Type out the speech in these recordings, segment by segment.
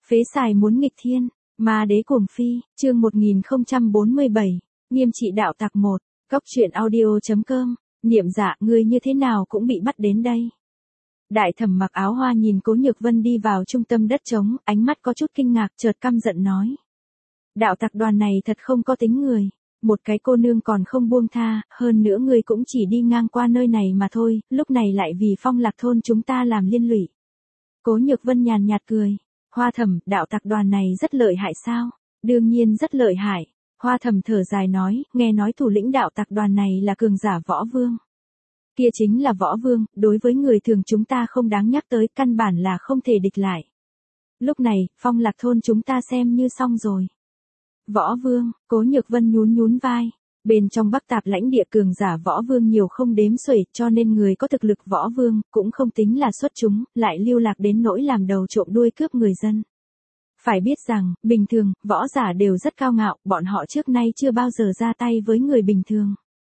Phế xài muốn nghịch thiên, ma đế cuồng phi, chương 1047, nghiêm trị đạo tặc 1, Cóc truyện audio.com, Niệm Dạ, ngươi như thế nào cũng bị bắt đến đây. Đại thẩm mặc áo hoa nhìn Cố Nhược Vân đi vào trung tâm đất trống, ánh mắt có chút kinh ngạc, chợt căm giận nói. Đạo tặc đoàn này thật không có tính người, một cái cô nương còn không buông tha, hơn nữa ngươi cũng chỉ đi ngang qua nơi này mà thôi, lúc này lại vì Phong Lạc thôn chúng ta làm liên lụy. Cố Nhược Vân nhàn nhạt cười. Hoa Thẩm, đạo tặc đoàn này rất lợi hại sao? Đương nhiên rất lợi hại. Hoa Thẩm thở dài nói, nghe nói thủ lĩnh đạo tặc đoàn này là cường giả võ vương. Kia chính là võ vương, đối với người thường chúng ta không đáng nhắc tới, căn bản là không thể địch lại. Lúc này, Phong Lạc thôn chúng ta xem như xong rồi. Võ vương, Cố Nhược Vân nhún vai. Bên trong Bắc Tạp lãnh địa cường giả võ vương nhiều không đếm xuể, cho nên người có thực lực võ vương cũng không tính là xuất chúng, lại lưu lạc đến nỗi làm đầu trộm đuôi cướp người dân. Phải biết rằng, bình thường, võ giả đều rất cao ngạo, bọn họ trước nay chưa bao giờ ra tay với người bình thường.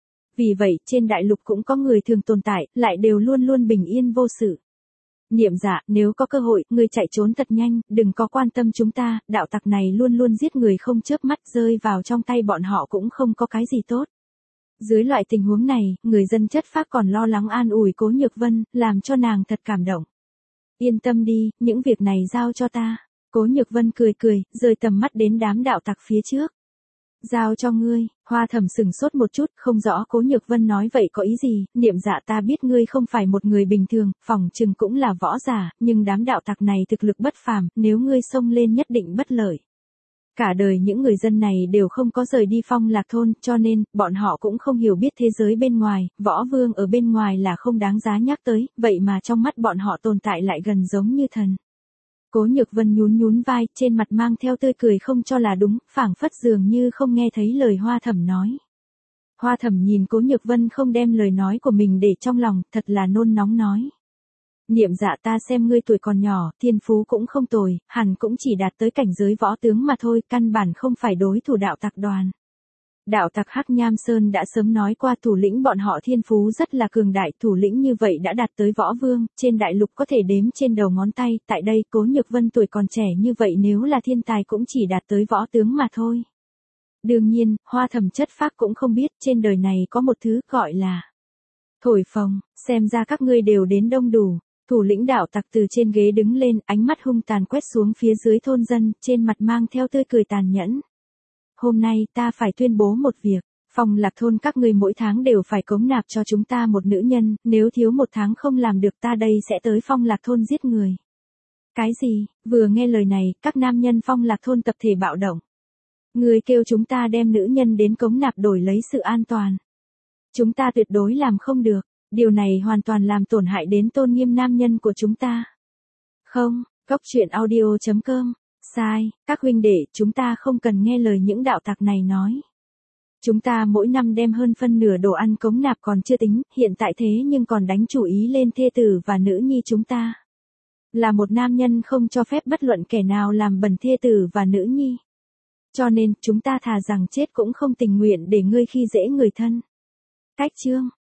Vì vậy, trên đại lục cũng có người thường tồn tại, lại đều luôn luôn bình yên vô sự. Niệm Dạ, nếu có cơ hội, ngươi chạy trốn thật nhanh, đừng có quan tâm chúng ta, đạo tặc này luôn luôn giết người không chớp mắt, rơi vào trong tay bọn họ cũng không có cái gì tốt. Dưới loại tình huống này, người dân chất phác còn lo lắng an ủi Cố Nhược Vân, làm cho nàng thật cảm động. Yên tâm đi, những việc này giao cho ta. Cố Nhược Vân cười, rời tầm mắt đến đám đạo tặc phía trước. Giao cho ngươi. Hoa Thẩm sửng sốt một chút, không rõ Cố Nhược Vân nói vậy có ý gì. Niệm Dạ, ta biết ngươi không phải một người bình thường, phỏng chừng cũng là võ giả, nhưng đám đạo tặc này thực lực bất phàm, nếu ngươi xông lên nhất định bất lợi. Cả đời những người dân này đều không có rời đi Phong Lạc thôn, cho nên, bọn họ cũng không hiểu biết thế giới bên ngoài, võ vương ở bên ngoài là không đáng giá nhắc tới, vậy mà trong mắt bọn họ tồn tại lại gần giống như thần. Cố Nhược Vân nhún vai, trên mặt mang theo tươi cười không cho là đúng, phảng phất dường như không nghe thấy lời Hoa Thẩm nói. Hoa Thẩm nhìn Cố Nhược Vân không đem lời nói của mình để trong lòng, thật là nôn nóng nói. Niệm Dạ, ta xem ngươi tuổi còn nhỏ, thiên phú cũng không tồi, hẳn cũng chỉ đạt tới cảnh giới võ tướng mà thôi, căn bản không phải đối thủ đạo tặc đoàn. Đạo tặc Hắc Nham Sơn đã sớm nói qua thủ lĩnh bọn họ thiên phú rất là cường đại, thủ lĩnh như vậy đã đạt tới võ vương, trên đại lục có thể đếm trên đầu ngón tay, tại đây Cố Nhược Vân tuổi còn trẻ như vậy nếu là thiên tài cũng chỉ đạt tới võ tướng mà thôi. Đương nhiên, Hoa Thẩm chất phác cũng không biết trên đời này có một thứ gọi là thổi phồng, xem ra các ngươi đều đến đông đủ. Thủ lĩnh đạo tặc từ trên ghế đứng lên, ánh mắt hung tàn quét xuống phía dưới thôn dân, trên mặt mang theo tươi cười tàn nhẫn. Hôm nay ta phải tuyên bố một việc, Phong Lạc thôn các ngươi mỗi tháng đều phải cống nạp cho chúng ta một nữ nhân, nếu thiếu một tháng không làm được ta đây sẽ tới Phong Lạc thôn giết người. Cái gì? Vừa nghe lời này, các nam nhân Phong Lạc thôn tập thể bạo động. Người kêu chúng ta đem nữ nhân đến cống nạp đổi lấy sự an toàn. Chúng ta tuyệt đối làm không được, điều này hoàn toàn làm tổn hại đến tôn nghiêm nam nhân của chúng ta. Không, Cóc truyện audio.com. Sai, các huynh đệ, chúng ta không cần nghe lời những đạo tặc này nói. Chúng ta mỗi năm đem hơn phân nửa đồ ăn cống nạp còn chưa tính, hiện tại thế nhưng còn đánh chủ ý lên thê tử và nữ nhi chúng ta. Là một nam nhân không cho phép bất luận kẻ nào làm bẩn thê tử và nữ nhi. Cho nên, chúng ta thà rằng chết cũng không tình nguyện để ngươi khi dễ người thân. Cách chương.